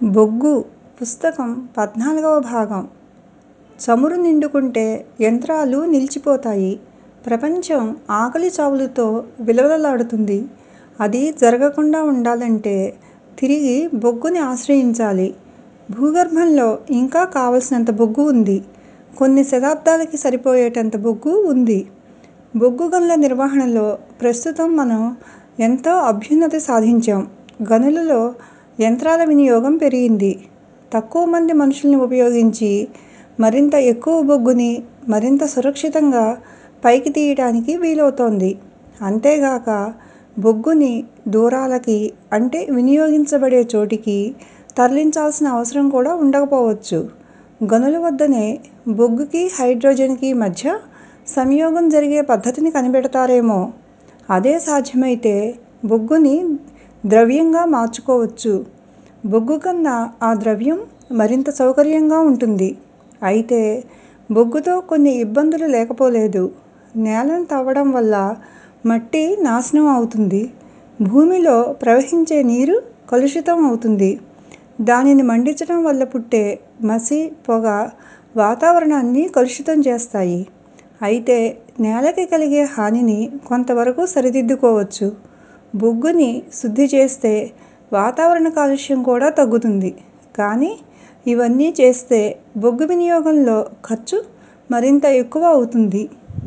బొగ్గు పుస్తకం 14వ భాగం. చమురు నిండుకుంటే యంత్రాలు నిలిచిపోతాయి. ప్రపంచం ఆకలి చావులతో విలవిలలాడుతుంది. అది జరగకుండా ఉండాలంటే తిరిగి బొగ్గుని ఆశ్రయించాలి. భూగర్భంలో ఇంకా కావలసినంత బొగ్గు ఉంది. కొన్ని శతాబ్దాలకి సరిపోయేటంత బొగ్గు ఉంది. బొగ్గు గనుల నిర్వహణలో ప్రస్తుతం మనం ఎంతో అభ్యున్నతి సాధించాం. గనులలో యంత్రాల వినియోగం పెరిగింది. తక్కువ మంది మనుషుల్ని ఉపయోగించి మరింత ఎక్కువ బొగ్గుని మరింత సురక్షితంగా పైకి తీయటానికి వీలవుతోంది. అంతేగాక బొగ్గుని దూరాలకి అంటే వినియోగించబడే చోటికి తరలించాల్సిన అవసరం కూడా ఉండకపోవచ్చు. గనుల వద్దనే బొగ్గుకి హైడ్రోజన్కి మధ్య సంయోగం జరిగే పద్ధతిని కనిపెడతారేమో. అదే సాధ్యమైతే బొగ్గుని ద్రవ్యంగా మార్చుకోవచ్చు. బొగ్గు కన్నా ఆ ద్రవ్యం మరింత సౌకర్యంగా ఉంటుంది. అయితే బొగ్గుతో కొన్ని ఇబ్బందులు లేకపోలేదు. నేలను తవ్వడం వల్ల మట్టి నాశనం అవుతుంది. భూమిలో ప్రవహించే నీరు కలుషితం అవుతుంది. దానిని మండించడం వల్ల పుట్టే మసి, పొగ వాతావరణాన్ని కలుషితం చేస్తాయి. అయితే నేలకి కలిగే హానిని కొంతవరకు సరిదిద్దుకోవచ్చు. బొగ్గుని శుద్ధి చేస్తే వాతావరణ కాలుష్యం కూడా తగ్గుతుంది. కానీ ఇవన్నీ చేస్తే బొగ్గు వినియోగంలో ఖర్చు మరింత ఎక్కువ అవుతుంది.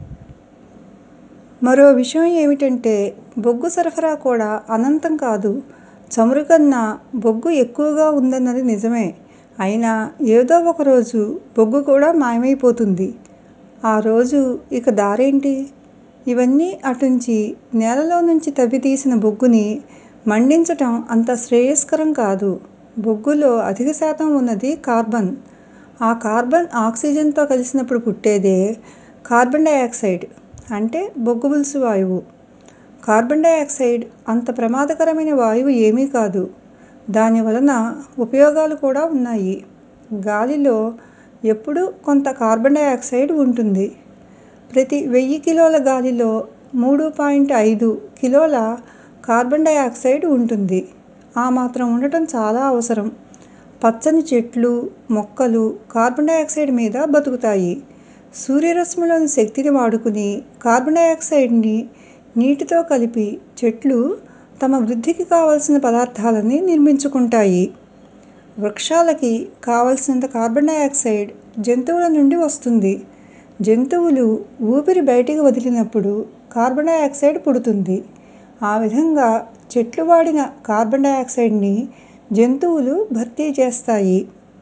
మరో విషయం ఏమిటంటే బొగ్గు సరఫరా కూడా అనంతం కాదు. చమురు కన్నా బొగ్గు ఎక్కువగా ఉందన్నది నిజమే. అయినా ఏదో ఒక రోజు బొగ్గు కూడా మాయమైపోతుంది. ఆ రోజు ఇక దారేంటి? ఇవన్నీ అటుంచి నేలలో నుంచి తవ్వి తీసిన బొగ్గుని మండించటం అంత శ్రేయస్కరం కాదు. బొగ్గులో అధిక శాతం ఉన్నది కార్బన్. ఆ కార్బన్ ఆక్సిజన్తో కలిసినప్పుడు పుట్టేదే కార్బన్ డయాక్సైడ్ అంటే బొగ్గు పులుసు వాయువు. కార్బన్ డయాక్సైడ్ అంత ప్రమాదకరమైన వాయువు ఏమీ కాదు. దాని వలన ఉపయోగాలు కూడా ఉన్నాయి. గాలిలో ఎప్పుడూ కొంత కార్బన్ డయాక్సైడ్ ఉంటుంది. ప్రతి 1000 కిలోల గాలిలో 3.5 కిలోల కార్బన్ డయాక్సైడ్ ఉంటుంది. ఆ మాత్రం ఉండటం చాలా అవసరం. పచ్చని చెట్లు, మొక్కలు కార్బన్ డయాక్సైడ్ మీద బతుకుతాయి. సూర్యరశ్మిలోని శక్తిని వాడుకుని కార్బన్ డయాక్సైడ్ని నీటితో కలిపి చెట్లు తమ వృద్ధికి కావలసిన పదార్థాలని నిర్మించుకుంటాయి. వృక్షాలకి కావలసినంత కార్బన్ డయాక్సైడ్ జంతువుల నుండి వస్తుంది. జంతువులు ఊపిరి బయటికి వదిలినప్పుడు కార్బన్ డయాక్సైడ్ పుడుతుంది. ఆ విధంగా చెట్లు వాడిన కార్బన్ డయాక్సైడ్ని జంతువులు భర్తీ చేస్తాయి.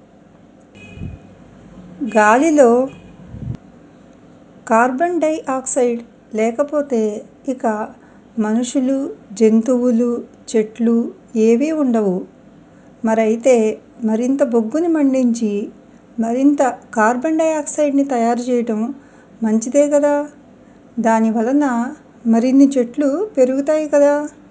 గాలిలో కార్బన్ డైఆక్సైడ్ లేకపోతే ఇక మనుషులు, జంతువులు, చెట్లు ఏవీ ఉండవు. మరైతే మరింత బొగ్గుని మండించి మరింత కార్బన్ డయాక్సైడ్ని తయారు చేయటం మంచిదే కదా. దాని వలన మరిన్ని చెట్లు పెరుగుతాయి కదా.